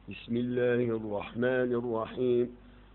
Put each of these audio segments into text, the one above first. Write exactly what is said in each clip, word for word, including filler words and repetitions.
بسم الله الرحمن الرحيم.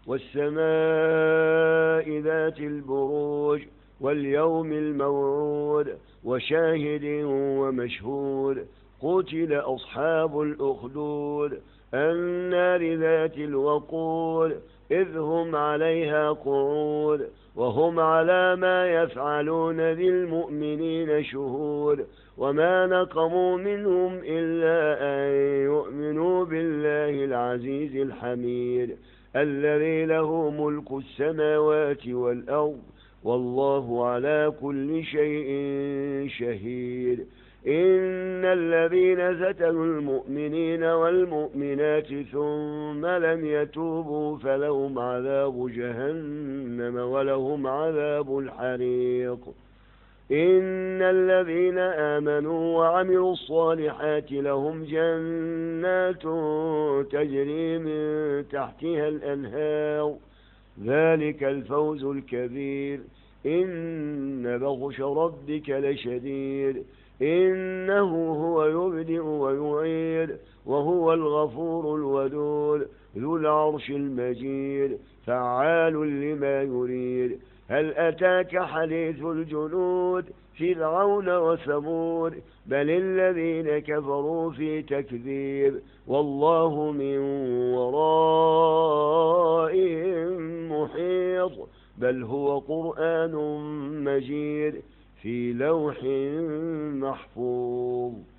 والسماء ذات البروج واليوم الموعود وشاهد ومشهود قتل أصحاب الأخدود النار ذات الوقود إذ هم عليها قعود وهم على ما يفعلون بالمؤمنين شهود وما نقموا منهم إلا أن يؤمنوا بالله العزيز الحميد الذي له ملك السماوات والأرض والله على كل شيء شهيد. إن الذين فتنوا المؤمنين والمؤمنات ثم لم يتوبوا فلهم عذاب جهنم ولهم عذاب الحريق. إن الذين آمنوا وعملوا الصالحات لهم جنات تجري من تحتها الأنهار ذلك الفوز الكبير. إن بطش ربك لشديد إنه هو يبدئ ويعيد وهو الغفور الودود ذو العرش المجيد فعال لما يريد. هل أتاك حديث الجنود فرعون وثمود بل الذين كفروا في تكذيب والله من ورائهم محيط بل هو قرآن مجيد في لوح محفوظ.